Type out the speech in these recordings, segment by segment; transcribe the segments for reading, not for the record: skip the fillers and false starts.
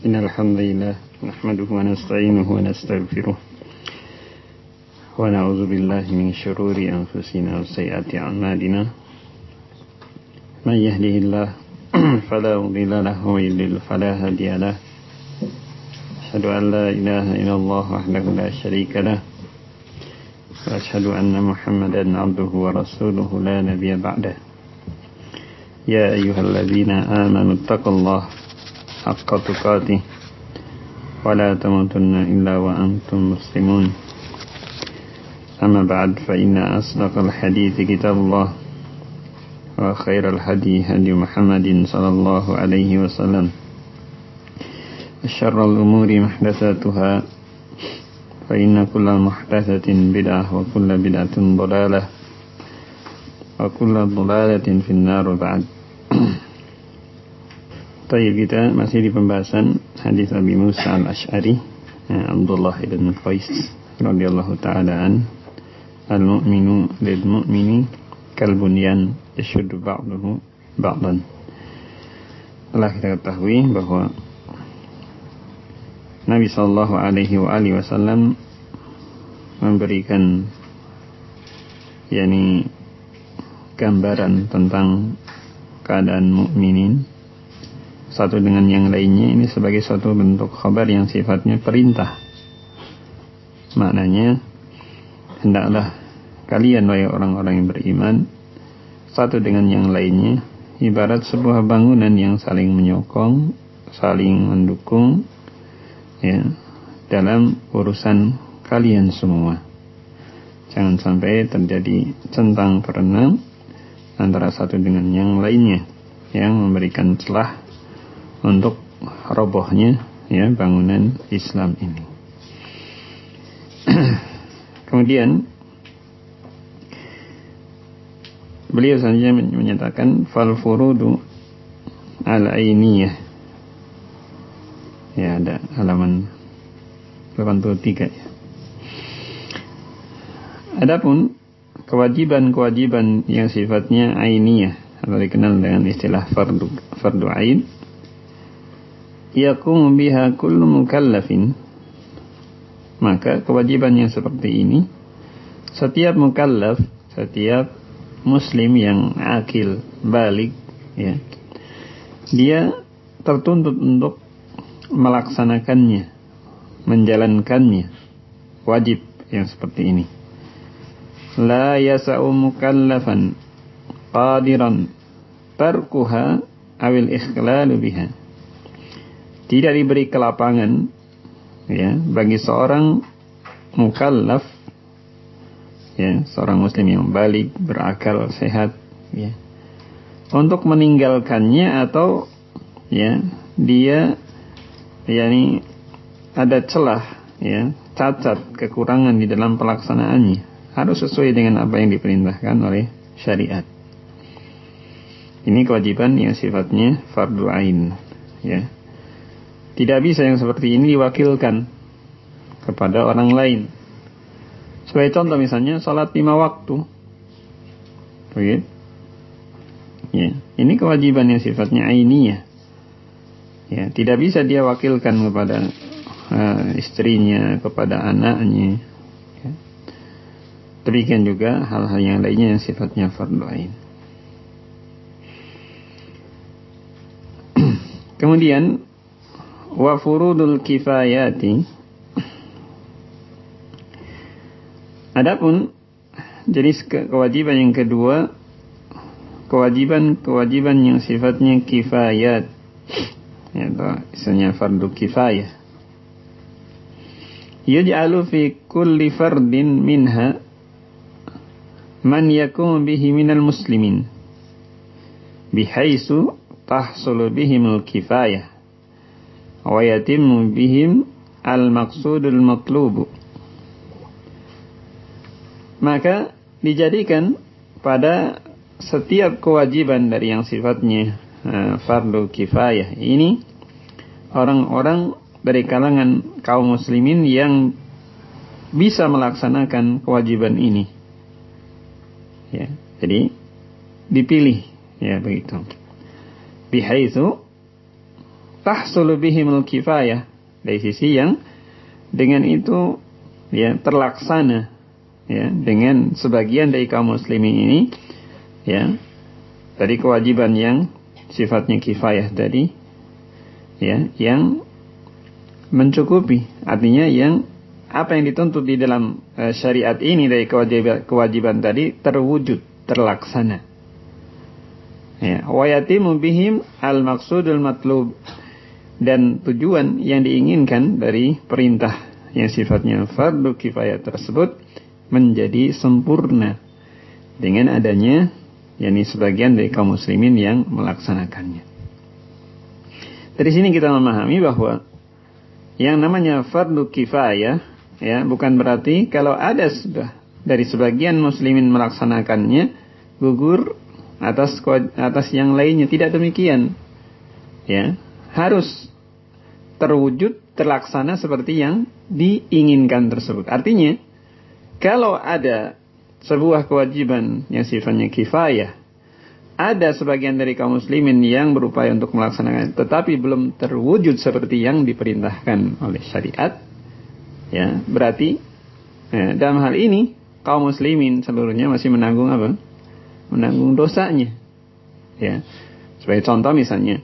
إن الحمد لله نحمده ونستعينه ونستغفره ونعوذ بالله من شرور أنفسنا وسيئات أعمالنا من يهده الله فلا مضل له ومن يضلل فلا هادي له أشهد أن لا إله إلا الله وحده لا شريك له وأشهد أن محمدا عبده ورسوله لا نبي بعده يا أيها الذين آمنوا اتقوا الله حق تقاته ولا تموتن إلا وأنتم مسلمون أما بعد فإن أصدق الحديث كتاب الله وخير الهدي هدي محمد صلى الله عليه وسلم وشر الأمور محدثاتها فإن كل محدثة بدعة وكل بدعة ضلالة وكل ضلالة في النار بعد. Tayyib, kita masih di pembahasan hadis Abi Musa al-Ash'ari Abdullah ibn Qais radhiyallahu ta'ala an, al-mu'minu lil-mu'mini kal-bunyan yashuddu ba'duhu ba'dan. Telah kita ketahui bahwa Nabi sallallahu alaihi wasallam memberikan gambaran tentang keadaan mukminin satu dengan yang lainnya ini sebagai suatu bentuk khabar yang sifatnya perintah. Maknanya, hendaklah kalian wahai orang-orang yang beriman satu dengan yang lainnya ibarat sebuah bangunan yang saling menyokong, saling mendukung dalam urusan kalian semua. Jangan sampai terjadi centang perenang antara satu dengan yang lainnya yang memberikan celah untuk robohnya bangunan Islam ini. Kemudian beliau selanjutnya menyatakan fal furudu al-ainiyah. Ya, ada halaman 83 ya. Adapun kewajiban-kewajiban yang sifatnya ainiyah atau dikenal dengan istilah fardu ain, yaqumu biha kullu mukallafin, maka kewajiban yang seperti ini setiap mukallaf, setiap muslim yang akil, baligh dia tertuntut untuk melaksanakannya, menjalankannya, wajib yang seperti ini. La yasa'u mukallafan qadiran tarkuha awil ikhlalu biha. Tidak diberi kelapangan bagi seorang mukallaf, seorang muslim yang baligh, berakal, sehat, untuk meninggalkannya atau dia ada celah, cacat, kekurangan di dalam pelaksanaannya. Harus sesuai dengan apa yang diperintahkan oleh syariat. Ini kewajiban yang sifatnya fardu ain. Tidak bisa yang seperti ini diwakilkan kepada orang lain. Sebagai contoh misalnya salat 5 waktu. Ini kewajiban yang sifatnya ainiyah. Tidak bisa dia wakilkan kepada istrinya, kepada anaknya. Demikian juga hal-hal yang lainnya yang sifatnya fardu ain. Kemudian wa furudul kifayati. Adapun jenis kewajiban yang kedua, kewajiban yang sifatnya kifayat, atau istilahnya fardu kifayah. Yuj'alu fi kulli fardin minha man yakum bihi minal muslimin bihaitsu tahsulu bihimul kifayah wa yatimmu bihim al-maqsudul matlubu. Maka dijadikan pada setiap kewajiban dari yang sifatnya fardu kifayah ini orang-orang dari kalangan kaum muslimin yang bisa melaksanakan kewajiban ini. Jadi dipilih begitu. Bihaitsu tahsulu bihimul kifayah, dari sisi yang dengan itu ya terlaksana ya dengan sebagian dari kaum muslimin ini ya dari kewajiban yang sifatnya kifayah tadi ya yang mencukupi, artinya yang apa yang dituntut di dalam syariat ini dari kewajiban tadi terwujud, terlaksana. Ya, wa yatimu bihim al-maqsudul matlub, dan tujuan yang diinginkan dari perintah yang sifatnya fardu kifayah tersebut menjadi sempurna dengan adanya yakni sebagian dari kaum muslimin yang melaksanakannya. Dari sini kita memahami bahwa yang namanya fardu kifayah ya bukan berarti kalau ada sudah dari sebagian muslimin melaksanakannya gugur atas yang lainnya. Tidak demikian. Ya, harus terwujud terlaksana seperti yang diinginkan tersebut. Artinya kalau ada sebuah kewajiban yang sifatnya kifayah, ada sebagian dari kaum muslimin yang berupaya untuk melaksanakan tetapi belum terwujud seperti yang diperintahkan oleh syariat, ya berarti dalam hal ini kaum muslimin seluruhnya masih menanggung apa? Menanggung dosanya. Ya. Sebagai contoh misalnya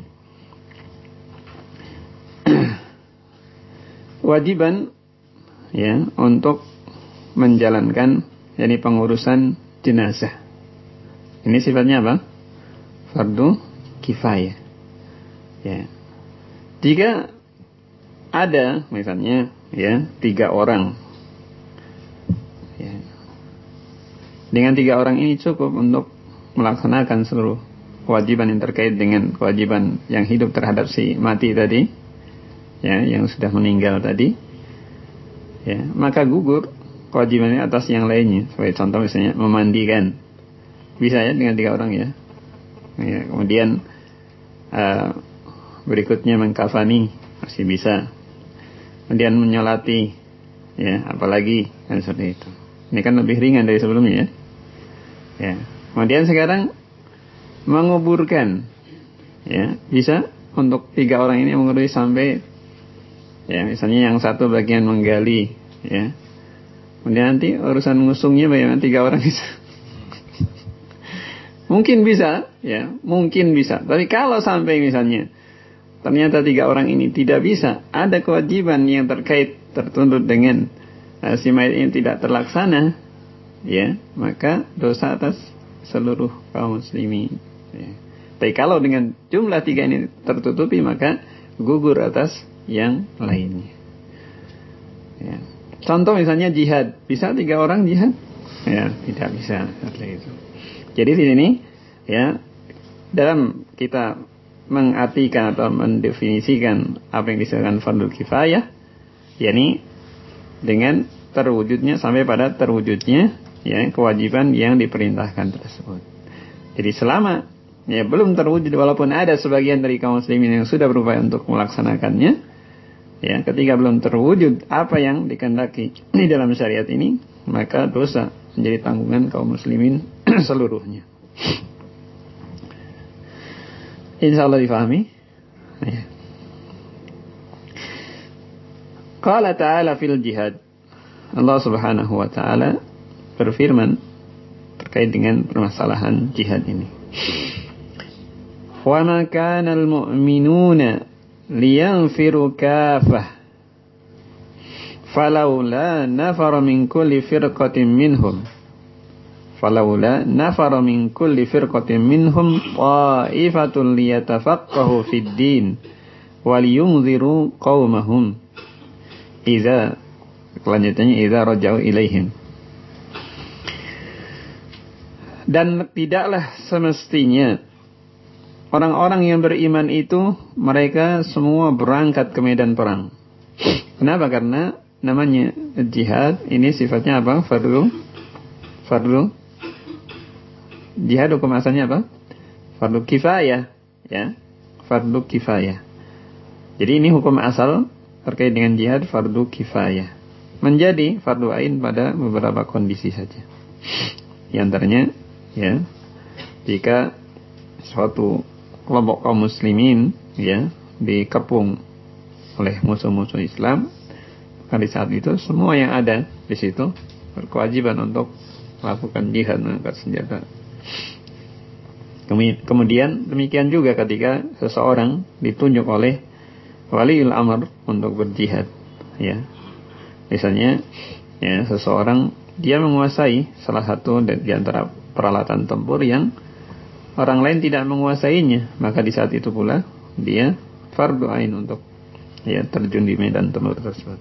kewajiban ya untuk menjalankan yakni pengurusan jenazah. Ini sifatnya apa? Fardu kifayah. Ya. Jika ada misalnya ya 3 orang. Ya. Dengan 3 orang ini cukup untuk melaksanakan seluruh kewajiban yang terkait dengan kewajiban yang hidup terhadap si mati tadi. Ya, yang sudah meninggal tadi. Ya, maka gugur kewajibannya atas yang lainnya. Sebagai contoh misalnya memandikan. Bisa ya dengan 3 orang ya. Ya, kemudian berikutnya mengkafani masih bisa. Kemudian menyolati ya, apalagi kan seperti itu. Ini kan lebih ringan dari sebelumnya ya. Ya. Kemudian sekarang menguburkan. Ya, bisa untuk 3 orang ini mengurusi sampai ya, misalnya yang satu bagian menggali ya. Kemudian nanti urusan ngusungnya bagaimana 3 orang bisa. Mungkin bisa, ya, mungkin bisa. Tapi kalau sampai misalnya ternyata 3 orang ini tidak bisa, ada kewajiban yang tertuntut dengan si mayit ini tidak terlaksana, ya, maka dosa atas seluruh kaum muslimin. Ya. Tapi kalau dengan jumlah 3 ini tertutupi, maka gugur atas yang lainnya. Ya. Contoh misalnya jihad, bisa 3 orang jihad? Ya, tidak bisa seperti itu. Jadi di sini ya dalam kita mengartikan atau mendefinisikan apa yang disebutkan fardhu kifayah, yakni dengan terwujudnya sampai pada terwujudnya ya kewajiban yang diperintahkan tersebut. Jadi selama ya belum terwujud walaupun ada sebagian dari kaum muslimin yang sudah berupaya untuk melaksanakannya, ya ketika belum terwujud apa yang dikehendaki di dalam syariat ini, maka dosa menjadi tanggungan kaum muslimin seluruhnya. Insyaallah difahami. Ya. Qala ta'ala fil jihad. Allah Subhanahu wa taala berfirman terkait dengan permasalahan jihad ini. Wa ma kana al-mu'minuna liyanfiru kaffah falawla nafara min kulli firqatin minhum ta'ifatun liyatafaqahu fid din wal yunziru qaumahum idza raja'u ilaihim. Dan tidaklah semestinya orang-orang yang beriman itu mereka semua berangkat ke medan perang. Kenapa? Karena namanya jihad ini sifatnya apa? Fardu jihad hukum asalnya apa? Fardu kifayah, ya. Fardu kifayah. Jadi ini hukum asal terkait dengan jihad fardu kifayah. Menjadi fardu ain pada beberapa kondisi saja. Di antaranya, jika suatu kelompok kaum muslimin, dikepung oleh musuh-musuh Islam, maka di saat itu semua yang ada di situ berkewajiban untuk melakukan jihad, mengangkat senjata. Kemudian demikian juga ketika seseorang ditunjuk oleh waliul amr untuk berjihad, ya. Misalnya, ya, seseorang dia menguasai salah satu di antara peralatan tempur yang orang lain tidak menguasainya, maka di saat itu pula dia fardu ain untuk, ya, terjun di medan tempur tersebut.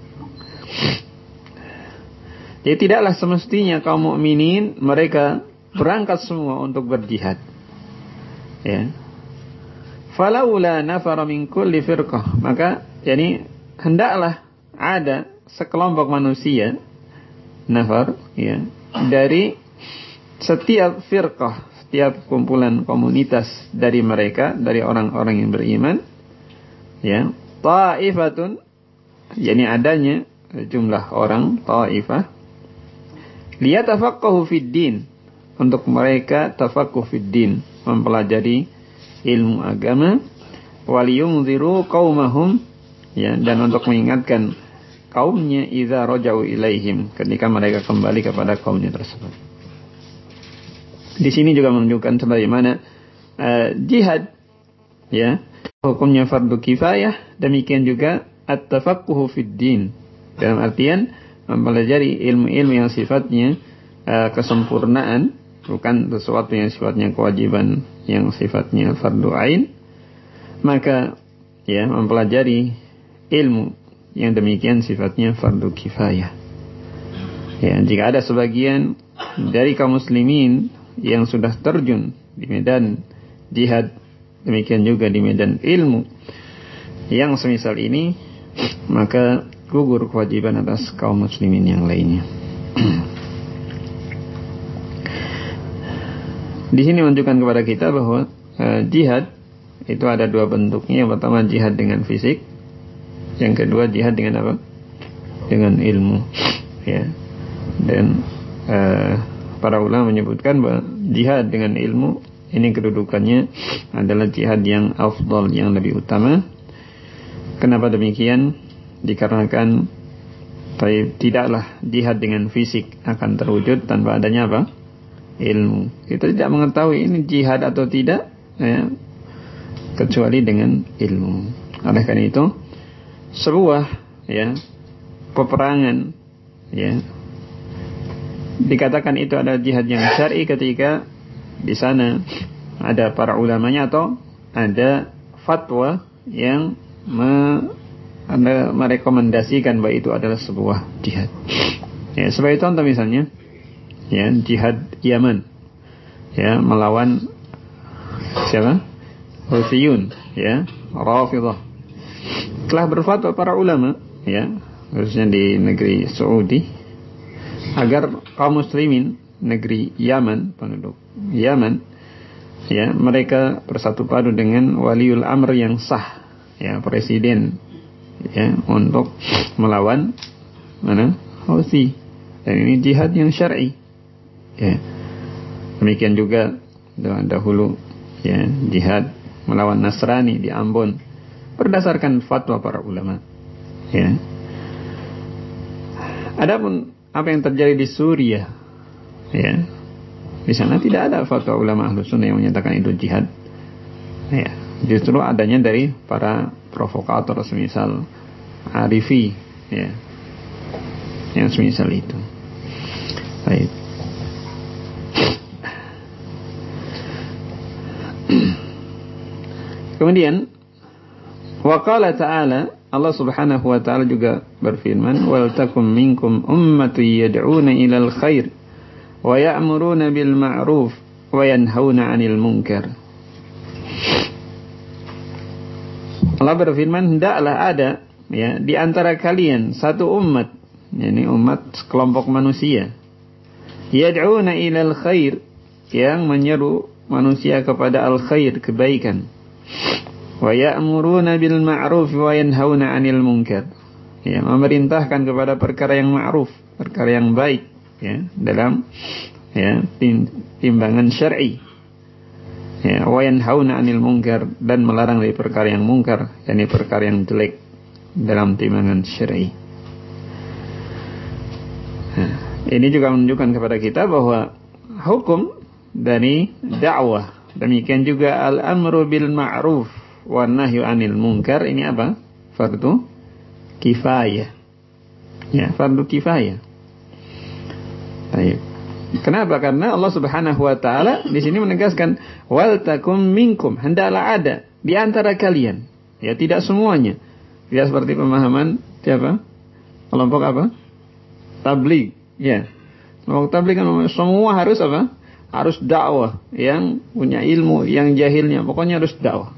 Jadi tidaklah semestinya kaum mukminin mereka berangkat semua untuk berjihad. Ya. Falaula nafara min kulli firqah, maka yani hendaklah ada sekelompok manusia, nafar, ya, dari setiap firqah, setiap kumpulan komunitas dari mereka, dari orang-orang yang beriman, ya, ta'ifatun, yani adanya jumlah orang ta'ifah, liyatafaqahu fid din, untuk mereka tafaqquh fid din, mempelajari ilmu agama, waliyunziru qaumahum, ya, dan untuk mengingatkan kaumnya idza raja'u ilaihim, ketika mereka kembali kepada kaumnya tersebut. Di sini juga menunjukkan sebagaimana jihad, ya, hukumnya fardu kifayah, demikian juga at-tafaqquhu fid din, dalam artian mempelajari ilmu-ilmu yang sifatnya kesempurnaan, bukan sesuatu yang sifatnya kewajiban, yang sifatnya fardu ain. Maka, ya, mempelajari ilmu yang demikian sifatnya fardu kifayah. Ya, jika ada sebagian dari kaum muslimin yang sudah terjun di medan jihad, demikian juga di medan ilmu yang semisal ini, maka gugur kewajiban atas kaum muslimin yang lainnya. Di sini menunjukkan kepada kita bahwa jihad itu ada dua bentuknya. Yang pertama jihad dengan fisik, yang kedua jihad dengan apa? Dengan ilmu. Ya. Dan para ulama menyebutkan bahwa jihad dengan ilmu ini kedudukannya adalah jihad yang afdal, yang lebih utama. Kenapa demikian? Dikarenakan tidaklah jihad dengan fisik akan terwujud tanpa adanya apa? Ilmu. Kita tidak mengetahui ini jihad atau tidak, ya, kecuali dengan ilmu. Oleh karena itu, sebuah, ya, peperangan, ya, dikatakan itu adalah jihad yang syar'i ketika di sana ada para ulamanya atau ada fatwa yang merekomendasikan bahwa itu adalah sebuah jihad. Ya, sebagai contoh misalnya, ya, jihad Yaman, ya, melawan siapa? Houthiyun, ya, Rafidhah. Telah berfatwa para ulama, ya, khususnya di negeri Saudi, agar kaum muslimin negeri Yaman, penduduk Yaman, ya, mereka bersatu padu dengan waliul amr yang sah, ya, presiden, ya, untuk melawan mana? Houthi. Dan ini jihad yang syar'i. Ya. Demikian juga dahulu, ya, jihad melawan Nasrani di Ambon berdasarkan fatwa para ulama. Ya. Adapun apa yang terjadi di Suriah, ya, di sana tidak ada fatwa ulama Ahlus Sunnah yang menyatakan itu jihad. Ya, justru adanya dari para provokator semisal Arifi, ya, yang semisal itu. Baik. Kemudian waqala ta'ala, Allah Subhanahu wa ta'ala juga berfirman, wal takum minkum ummatun yad'una ilal khair wa ya'muruna bil ma'ruf wa yanhauna 'anil munkar. Allah berfirman, hendaklah ada, ya, di antara kalian satu umat, yakni umat sekelompok manusia, yad'una ilal khair, yang menyeru manusia kepada al khair, kebaikan, wa ya'muruna bil ma'ruf wa yanhauna 'anil munkar, ya, memerintahkan kepada perkara yang ma'ruf, perkara yang baik, ya, dalam, ya, timbangan syar'i, Ya, wa yanhauna 'anil munkar, dan melarang dari perkara yang mungkar, yakni perkara yang jelek dalam timbangan syar'i. Nah, ini juga menunjukkan kepada kita bahwa hukum dari dakwah, demikian juga al-amru bil ma'ruf wan nahyu 'anil munkar, ini apa? Fardu kifayah. Ya, fardu kifayah. Baik. Kenapa? Karena Allah Subhanahu wa taala di sini menegaskan wal takum minkum, hendaklah ada di antara kalian. Ya, tidak semuanya. Tidak seperti pemahaman siapa? Kelompok apa? Tabligh. Ya. Kelompok tabligh kan semua harus apa? Harus dakwah, yang punya ilmu, yang jahilnya, pokoknya harus dakwah.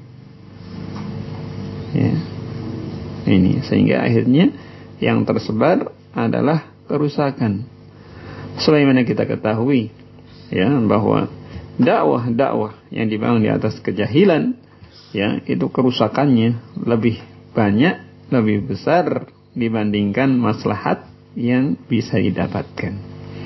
Ya. Ini sehingga akhirnya yang tersebar adalah kerusakan. Sebagaimana kita ketahui, ya, bahwa dakwah yang dibangun di atas kejahilan, ya, itu kerusakannya lebih banyak, lebih besar dibandingkan maslahat yang bisa didapatkan.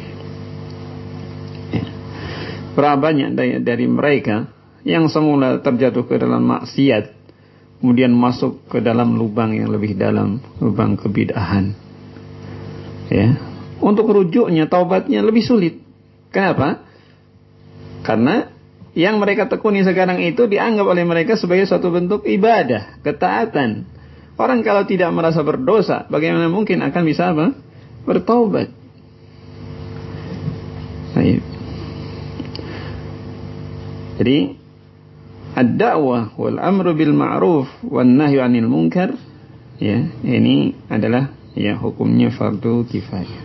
Ya. Berapa banyak dari mereka yang semula terjatuh ke dalam maksiat, kemudian masuk ke dalam lubang yang lebih dalam, lubang kebid'ahan. Ya. Untuk rujuknya, taubatnya lebih sulit. Kenapa? Karena yang mereka tekuni sekarang itu dianggap oleh mereka sebagai suatu bentuk ibadah, ketaatan. Orang kalau tidak merasa berdosa, bagaimana mungkin akan bisa apa? Bertaubat. Baik. Jadi ad-da'wah wal amru bil ma'ruf wan nahyu 'anil munkar, ya, ini adalah ya hukumnya fardu kifayah.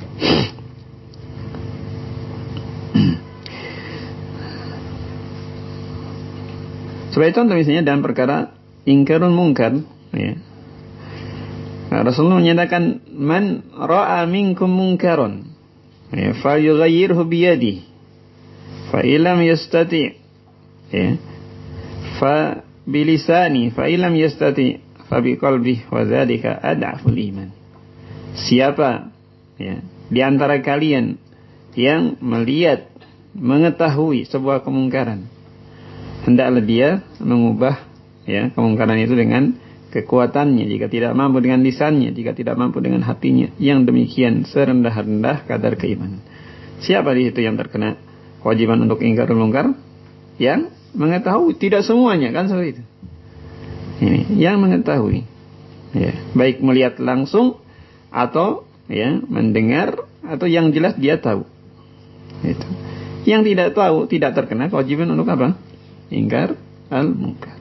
Sebagai contoh misalnya dalam perkara ingkarun munkar, ya. Rasulullah menyatakan man ra'a minkum munkaron, ya, falyughayyirhu biyadihi, fa illam yastati', ya, fa bilisani, fa illam yastati' fa biqalbihi, wa dzalika ad'aful iman. Siapa, ya, di antara kalian yang melihat, mengetahui sebuah kemungkaran, hendaklah dia mengubah, ya, kemungkaran itu dengan kekuatannya. Jika tidak mampu dengan lisannya, jika tidak mampu dengan hatinya, yang demikian serendah-rendah kadar keimanan. Siapa di situ yang terkena kewajiban untuk ingkarul munkar? Yang mengetahui, tidak semuanya kan seperti itu. Ini yang mengetahui, ya, baik melihat langsung atau, ya, mendengar, atau yang jelas dia tahu. Itu. Yang tidak tahu tidak terkena kewajiban untuk apa? Ingkar al-munkar.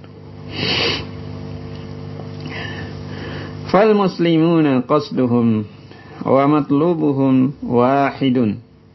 Fal muslimuna qasduhum wa matlubuhum wahidun.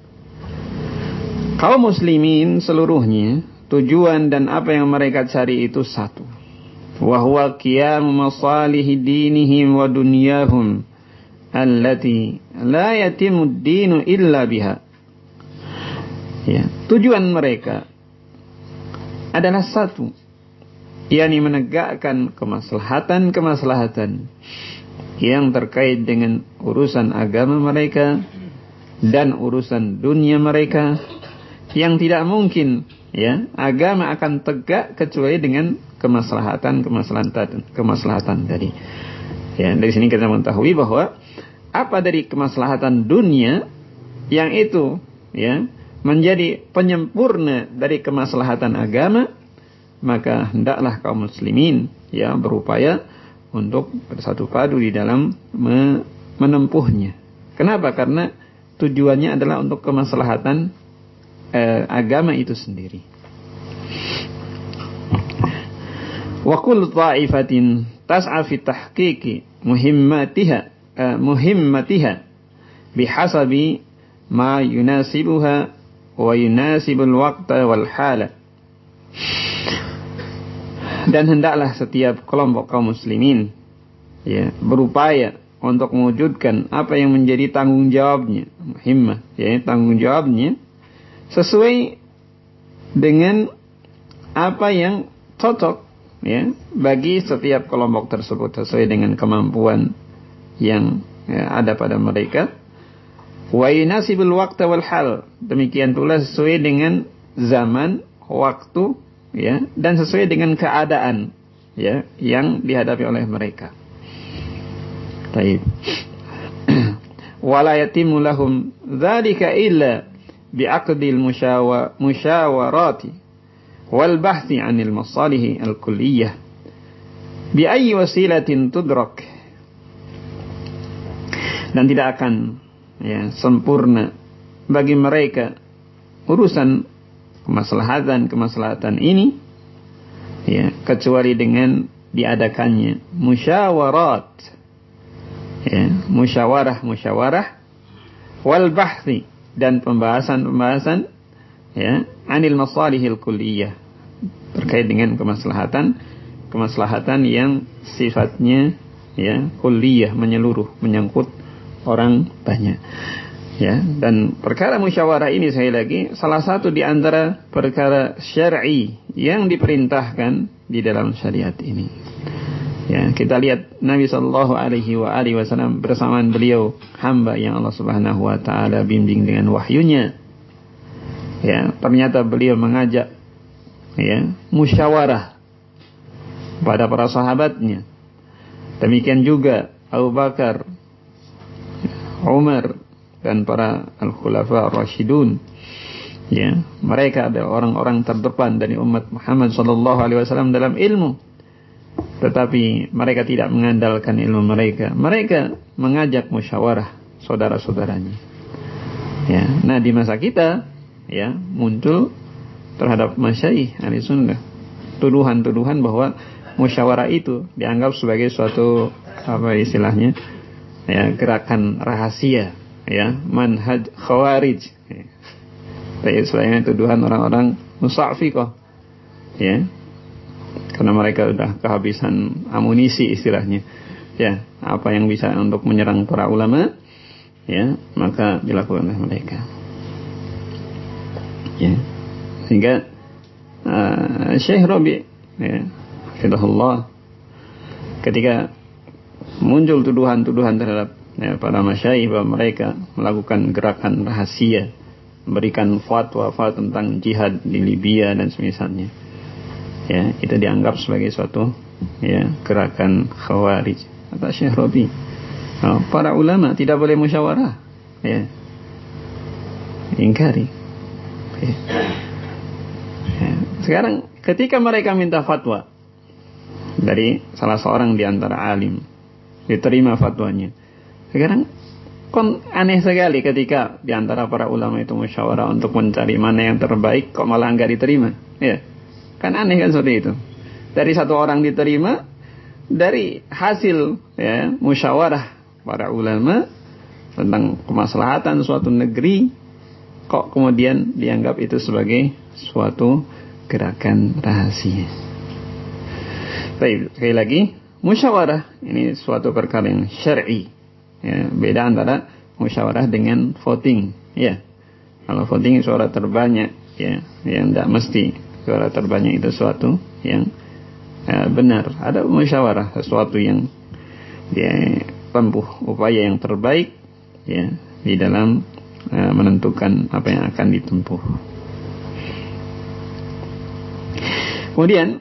Kaum muslimin seluruhnya, tujuan dan apa yang mereka cari itu satu. Wa huwa qiyamu masalihi dinihim wa dunyahum allati la yatimu ad-dinu illa biha. Ya, tujuan mereka adalah satu, yakni menegakkan kemaslahatan yang terkait dengan urusan agama mereka dan urusan dunia mereka, yang tidak mungkin, ya, agama akan tegak kecuali dengan kemaslahatan tadi. Ya, dari sini kita mengetahui bahwa apa dari kemaslahatan dunia yang itu, ya, menjadi penyempurna dari kemaslahatan agama, maka hendaklah kaum muslimin, ya, berupaya untuk bersatu padu di dalam menempuhnya. Kenapa? Karena tujuannya adalah untuk kemaslahatan agama itu sendiri. Wa kullu ta'ifatin tas'a fi tahqiqi muhimmatiha bihasabi ma yunasibuha wa yunasibul waqta wal hala. Dan hendaklah setiap kelompok kaum muslimin, ya, berupaya untuk mewujudkan apa yang menjadi tanggung jawabnya, muhimmah, ya, tanggung jawabnya sesuai dengan apa yang cocok, ya, bagi setiap kelompok tersebut, sesuai dengan kemampuan yang, ya, ada pada mereka. Wa yunasibul waqta wal hal, demikian pula sesuai dengan zaman, waktu, ya, dan sesuai dengan keadaan, ya, yang dihadapi oleh mereka. Baik. Wala yatimu lahum dzalika illa bi'aqdil musyawarati wal bahthi 'anil masalih al-kulliyah bi ayyi wasilatin tudrak. Dan tidak akan, ya, sempurna bagi mereka urusan kemaslahatan ini, ya, kecuali dengan diadakannya musyawarat, ya, musyawarah wal bahthi, dan pembahasan, ya, anil masalihil kulliyah, terkait dengan kemaslahatan yang sifatnya, ya, kulliyah, menyeluruh, menyangkut orang banyak, ya. Dan perkara musyawarah ini, sekali lagi, salah satu di antara perkara syar'i yang diperintahkan di dalam syariat ini. Ya, kita lihat Nabi sallallahu alaihi wasallam bersamaan beliau hamba yang Allah Subhanahu wa taala bimbing dengan wahyunya. Ya, ternyata beliau mengajak, ya, musyawarah pada para sahabatnya. Demikian juga Abu Bakar, Umar, dan para al-khulafa ar-rasyidun. Ya, mereka adalah orang-orang terdepan dari umat Muhammad sallallahu alaihi wasallam dalam ilmu. Tetapi mereka tidak mengandalkan ilmu mereka. Mereka mengajak musyawarah saudara-saudaranya. Ya, nah di masa kita, ya, muncul terhadap masyayikh ahli sunnah tuduhan-tuduhan bahwa musyawarah itu dianggap sebagai suatu, apa istilahnya, ya, gerakan rahasia, ya, manhaj khawarij, ya. Selain tuduhan orang-orang musa'fiqah, ya, karena mereka sudah kehabisan amunisi istilahnya, ya, apa yang bisa untuk menyerang para ulama, ya, maka dilakukan oleh mereka, ya. Sehingga Syekh Rabi', ya, hafizahullah, ketika muncul tuduhan-tuduhan terhadap, ya, para masyayikh bahwa mereka melakukan gerakan rahasia, memberikan fatwa tentang jihad di Libya dan semisalnya, ya, itu dianggap sebagai suatu, ya, gerakan khawarij. Kata Syekh Rabi', para ulama tidak boleh musyawarah, ya, ingkari, ya. Ya. Sekarang ketika mereka minta fatwa dari salah seorang di antara alim, diterima fatwanya. Sekarang kon aneh sekali ketika di antara para ulama itu musyawarah untuk mencari mana yang terbaik, kok malah enggak diterima, ya. Kan aneh kan seperti itu. Dari satu orang diterima, dari hasil, ya, musyawarah para ulama tentang kemaslahatan suatu negeri, kok kemudian dianggap itu sebagai suatu gerakan rahasia. Baik, sekali lagi, musyawarah ini suatu perkara yang syar'i, ya, beda antara musyawarah dengan voting, ya. Kalau voting suara terbanyak, ya, yang tidak mesti suara terbanyak itu suatu yang benar. Ada musyawarah, sesuatu yang dia tempuh upaya yang terbaik, ya, di dalam menentukan apa yang akan ditempuh. Kemudian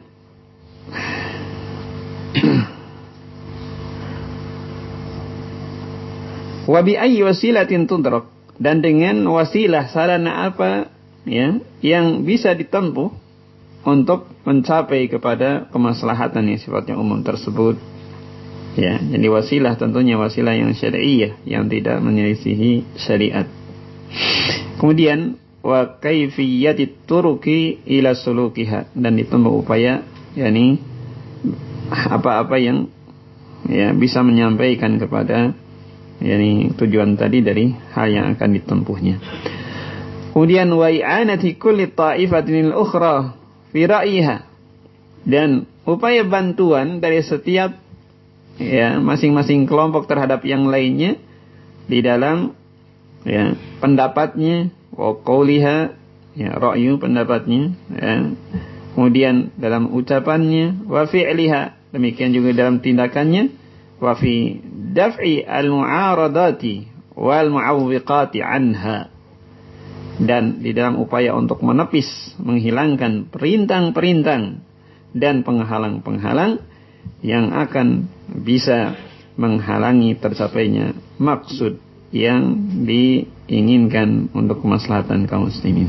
wa bi ayyi wasilatin tudrak, dan dengan wasilah, sarana apa, ya, yang bisa ditempuh untuk mencapai kepada kemaslahatan yang sifatnya umum tersebut, ya. Jadi wasilah tentunya wasilah yang syar'iyyah, yang tidak menyelisihi syariat. Kemudian wa kaifiyatit turuki ila sulukiha, dan ditempuh upaya, yakni apa-apa yang, ya, bisa menyampaikan kepada, yakni tujuan tadi dari hal yang akan ditempuhnya. Kemudian wa i'anati kulli ta'ifatin al-ukhra fi ra'yiha, dan upaya bantuan dari setiap, ya, masing-masing kelompok terhadap yang lainnya di dalam, ya, pendapatnya, wa qauliha, ya, ra'yu pendapatnya, ya. Kemudian dalam ucapannya, wa fi'liha, demikian juga dalam tindakannya, wa fi daf'i al-mu'aradati wal mu'awwiqati anha, dan di dalam upaya untuk menepis, menghilangkan perintang-perintang dan penghalang-penghalang yang akan bisa menghalangi tercapainya maksud yang diinginkan untuk kemaslahatan kaum muslimin.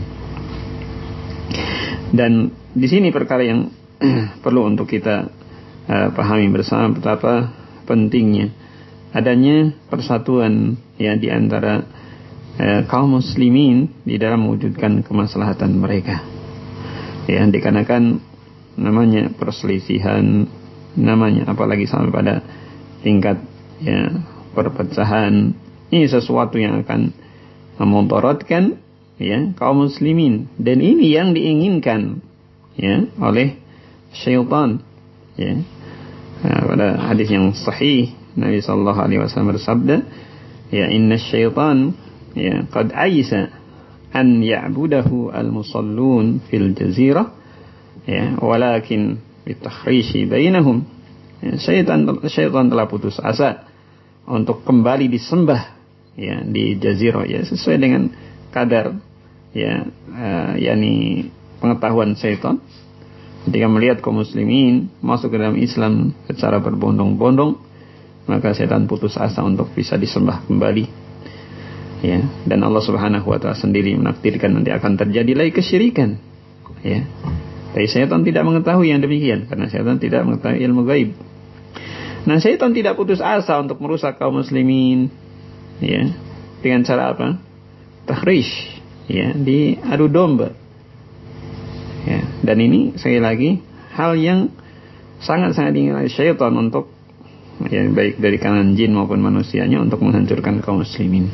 Dan di sini perkara yang perlu untuk kita pahami bersama, betapa pentingnya adanya persatuan ya di antara kaum muslimin di dalam mewujudkan kemaslahatan mereka. Ya, dikarenakan namanya perselisihan, namanya apalagi sampai pada tingkat ya perpecahan, ini sesuatu yang akan memudaratkan ya kaum muslimin, dan ini yang diinginkan ya oleh syaitan ya. Pada hadis yang sahih Nabi sallallahu alaihi wasallam bersabda, ya inna syaitan ya qad aisa an ya'budahu al-musallun fil jazirah ya walakin bitahrishi bainahum. Ya, syaitan telah putus asa untuk kembali disembah ya di jazirah ya sesuai dengan kadar ya yakni pengetahuan syaitan. Ketika melihat kaum muslimin masuk ke dalam Islam secara berbondong-bondong, maka setan putus asa untuk bisa disembah kembali. Ya, dan Allah Subhanahu wa taala sendiri menakdirkan nanti akan terjadi lagi kesyirikan. Ya. Tapi setan tidak mengetahui yang demikian karena setan tidak mengetahui ilmu gaib. Nah, setan tidak putus asa untuk merusak kaum muslimin. Ya. Dengan cara apa? Tahrish, ya, diadu domba. Ya, dan ini sekali lagi hal yang sangat-sangat diinginkan syaitan untuk ya, baik dari kalangan jin maupun manusianya untuk menghancurkan kaum muslimin.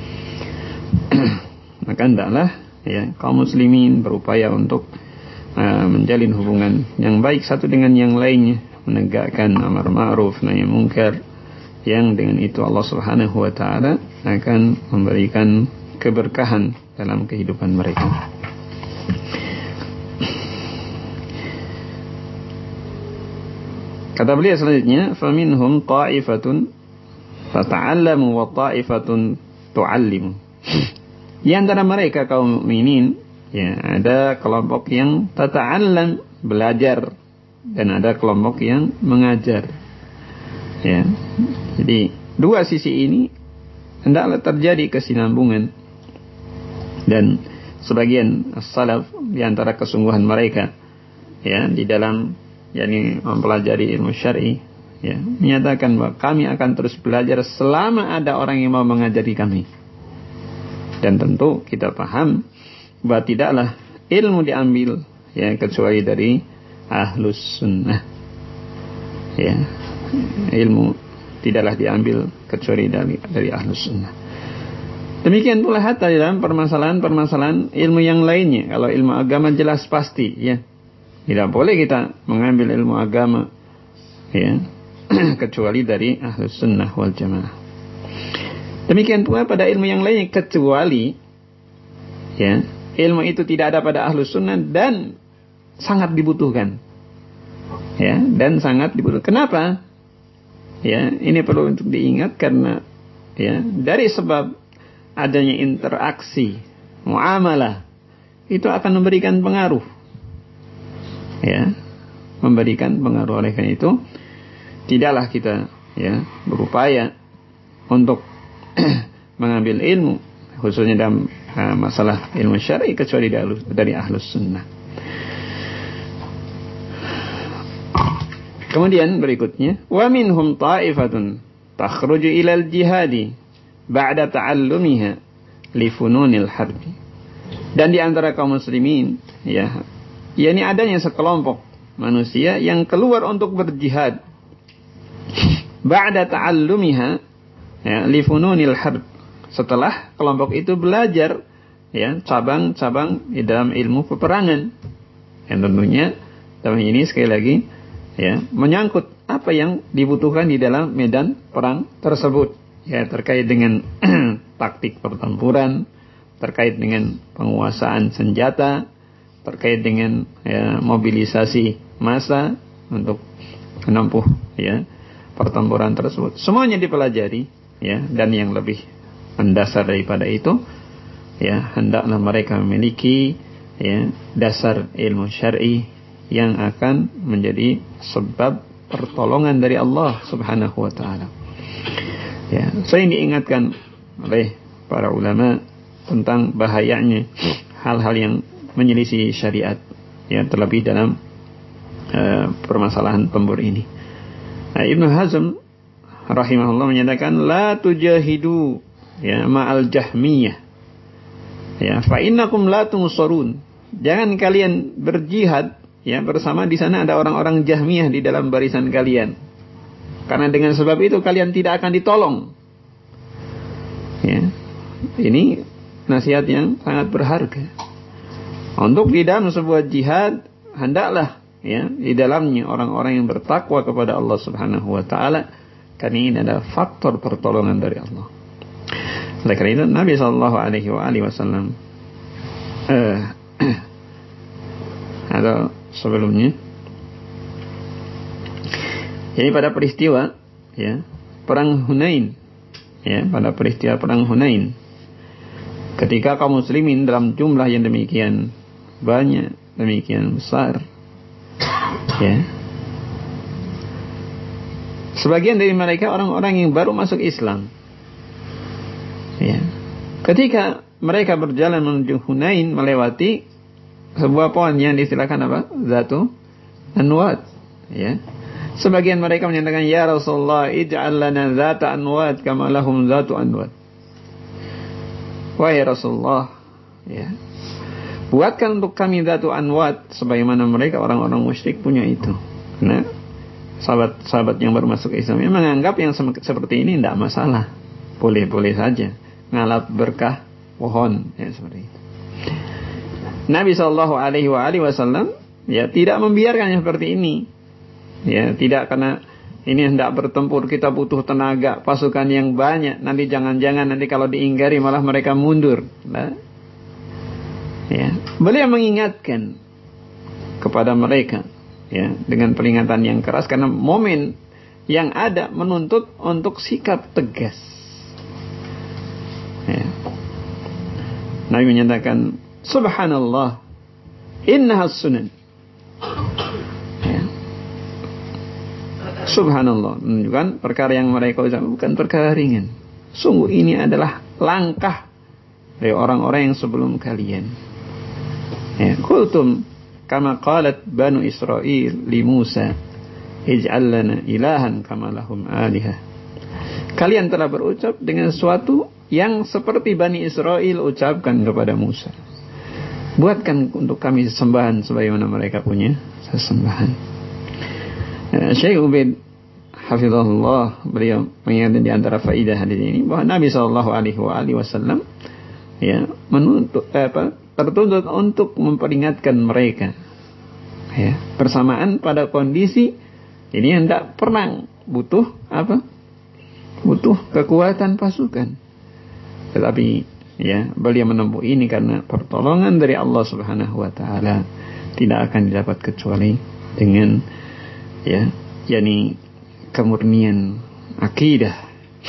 Maka hendaklah ya kaum muslimin berupaya untuk menjalin hubungan yang baik satu dengan yang lainnya, menegakkan amar ma'ruf nahi munkar, yang dengan itu Allah Subhanahu wa taala akan memberikan keberkahan dalam kehidupan mereka. Kata beliau selanjutnya, faminhum ta'ifatun tata'allamu wa ta'ifatun tu'allimu. Di antara mereka kaum mukminin ya ada kelompok yang tata'allam, belajar, dan ada kelompok yang mengajar. Ya. Jadi dua sisi ini hendaklah terjadi kesinambungan, dan sebagian salaf di antara kesungguhan mereka ya di dalam yakni mempelajari ilmu syar'i ya menyatakan bahwa kami akan terus belajar selama ada orang yang mau mengajari kami. Dan tentu kita paham bahwa tidaklah ilmu diambil ya kecuali dari ahlus sunnah. Ya, ilmu tidaklah diambil kecuali dari ahlus sunnah. Demikian pula hatta dalam permasalahan-permasalahan ilmu yang lainnya. Kalau ilmu agama jelas pasti ya tidak boleh kita mengambil ilmu agama ya kecuali dari ahlus sunnah wal jamaah. Demikian pula pada ilmu yang lainnya, kecuali ya ilmu itu tidak ada pada ahlus sunnah dan sangat dibutuhkan. Ya, dan sangat dibutuhkan. Kenapa? Ya, ini perlu untuk diingat karena ya dari sebab adanya interaksi muamalah itu akan memberikan pengaruh. Ya, memberikan pengaruh. Oleh karena itu tidaklah kita ya berupaya untuk mengambil ilmu khususnya dalam masalah ilmu syar'i kecuali dari ahlus sunnah. Kemudian berikutnya, wa minhum ta'ifatun takhruju ilal jihadi ba'da ta'allumiha li fununil harbi. Dan di antara kaum muslimin ya yakni adanya sekelompok manusia yang keluar untuk berjihad ba'da ta'allumiha ya li fununil harb, setelah kelompok itu belajar ya cabang-cabang di dalam ilmu peperangan, yang tentunya dalam ini sekali lagi ya menyangkut apa yang dibutuhkan di dalam medan perang tersebut ya, terkait dengan taktik pertempuran, terkait dengan penguasaan senjata, terkait dengan ya, mobilisasi massa untuk menempuh ya pertempuran tersebut. Semuanya dipelajari ya, dan yang lebih mendasar daripada itu ya hendaklah mereka memiliki ya dasar ilmu syar'i yang akan menjadi sebab pertolongan dari Allah Subhanahu wa taala. Ya, saya diingatkan oleh para ulama tentang bahayanya hal-hal yang menyelisih syariat, ya, terlebih dalam permasalahan pemburu ini. Nah, Ibnu Hazm rahimahullah menyatakan la tujahidu ya ma'al jahmiyah, ya, fa innakum la tunsarun. Jangan kalian berjihad ya bersama di sana ada orang-orang Jahmiyah di dalam barisan kalian. Karena dengan sebab itu kalian tidak akan ditolong. Ya. Ini nasihat yang sangat berharga. Untuk di dalam sebuah jihad hendaklah ya di dalamnya orang-orang yang bertakwa kepada Allah Subhanahu wa taala, karena ini adalah faktor pertolongan dari Allah. Oleh karena itu Nabi sallallahu alaihi wasallam atau sebelumnya, jadi pada peristiwa ya perang Hunain, ya pada peristiwa perang Hunain, ketika kaum muslimin dalam jumlah yang demikian banyak, demikian besar, ya, sebagian dari mereka orang-orang yang baru masuk Islam, ya, ketika mereka berjalan menuju Hunain melewati sebuah pohon yang diistilahkan apa? Zatu Anwat, ya. Sebagian mereka menyatakan, ya Rasulullah, ij'al lana zata anwat kama lahum zatu anwat. Wahai Rasulullah, ya, buatkan untuk kami zatu anwat sebagaimana mereka orang-orang musyrik punya itu. Nah, sahabat-sahabat yang baru masuk Islam yang menganggap yang seperti ini tidak masalah, boleh-boleh saja ngalap berkah pohon, ya, seperti itu. Nabi Shallallahu Alaihi Wasallam ya tidak membiarkan yang seperti ini, ya, tidak, karena ini hendak bertempur, kita butuh tenaga, pasukan yang banyak, nanti jangan-jangan nanti kalau diingkari malah mereka mundur. Nah, ya, beliau mengingatkan kepada mereka ya dengan peringatan yang keras, karena momen yang ada menuntut untuk sikap tegas. Ya. Nabi menyatakan, subhanallah, innaha sunan. Ya. Subhanallah, menunjukkan perkara yang mereka ucapkan bukan perkara ringan. Sungguh ini adalah langkah dari orang-orang yang sebelum kalian. Ya, qultum kama qalat Banu Israil li Musa, ij'al lana ilahan kama lahum alihah. Kalian telah berucap dengan sesuatu yang seperti Bani Israel ucapkan kepada Musa. Buatkan untuk kami sesembahan sebagaimana mereka punya sesembahan. Syekh Ubaid hafizahullah, beliau mengingatkan di antara faidah hadis ini bahwa Nabi sallallahu alaihi wasallam ya tertuntut untuk memperingatkan mereka, ya, bersamaan pada kondisi ini hendak perang, butuh apa? Butuh kekuatan pasukan. Tetapi ya beliau menempuh ini karena pertolongan dari Allah Subhanahu wa taala tidak akan didapat kecuali dengan ya yakni kemurnian akidah.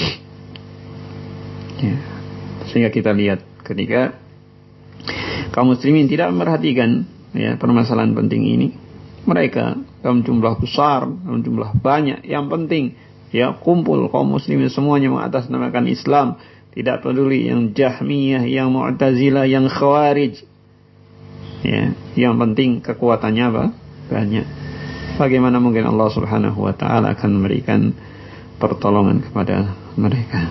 Ya. Sehingga kita lihat ketika kaum muslimin tidak memperhatikan ya permasalahan penting ini, mereka dalam jumlah besar, dalam jumlah banyak, yang penting ya kumpul kaum muslimin semuanya mengatasnamakan Islam. Tidak peduli yang Jahmiyah, yang Mu'tazilah, yang Khawarij. Ya, yang penting kekuatannya apa? Banyak. Bagaimana mungkin Allah Subhanahu wa taala akan memberikan pertolongan kepada mereka?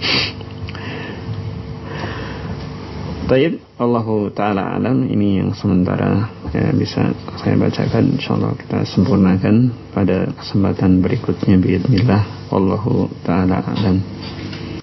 Baik, Allahu taala alam. Ini yang sementara ya, bisa saya bacakan. Insyaallah kita sempurnakan pada kesempatan berikutnya biidznillah. Wallahu taala alam.